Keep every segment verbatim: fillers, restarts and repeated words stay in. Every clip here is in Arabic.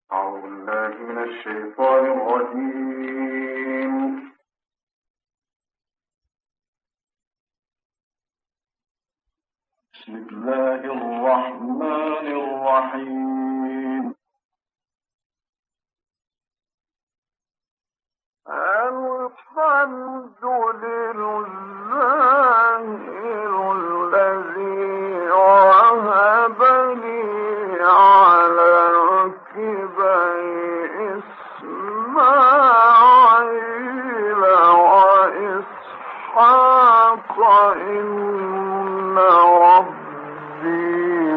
أعوذ بالله من الشيطان الرجيم. بسم الله الرحمن الرحيم. الحمد لله الذي وهب لي على الكبر إسماعيل وإسحاق إن ربي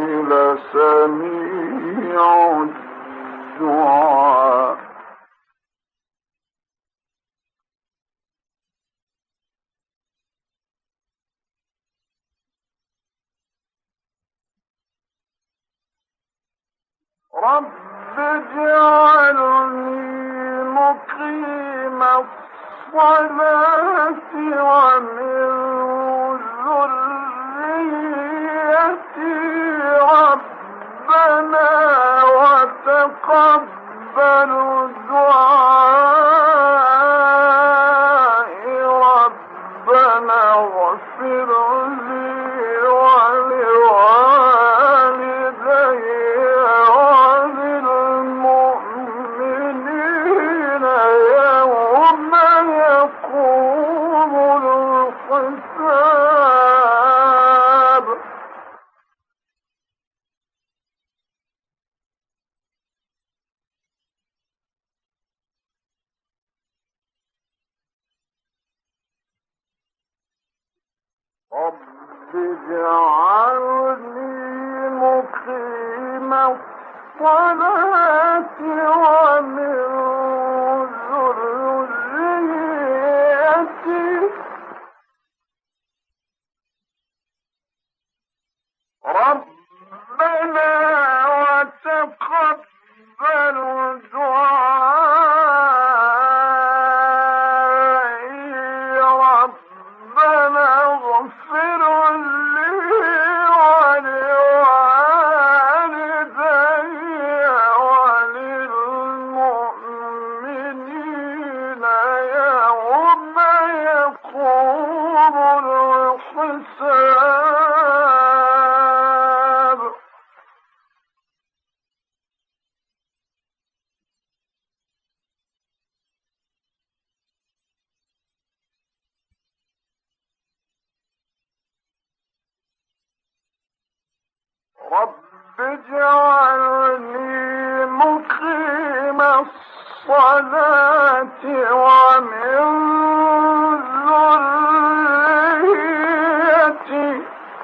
لسميع الدعاء. رب اجعلني مقيم الصلاة ومن ذريتي ربنا وتقبل دعائي ربنا اغفر لي رب اجعلني مقيم الصلاة ومن ذريتي ربنا وتقبل دعائي ربنا اغفر لي ولوالدي وللمؤمنين يوم يقوم الحساب. رب اجعلني مقيم الصلاة ومن ذريتي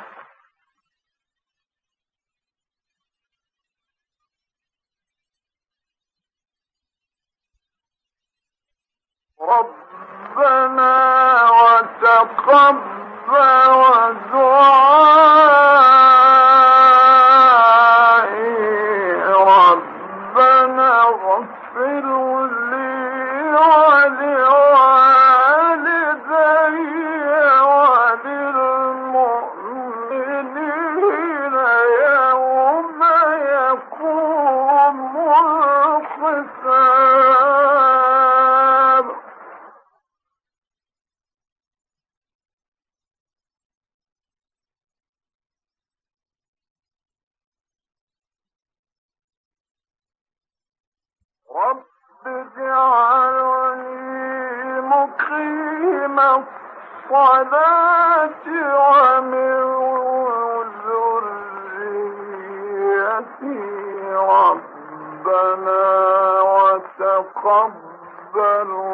ربنا وتقبل دعائي ربنا اغفر لي ولوالدي وللمؤمنين يوم يقوم الحساب. رب اجعلني مقيم الصلاة ومن ذريتي ربنا وتقبل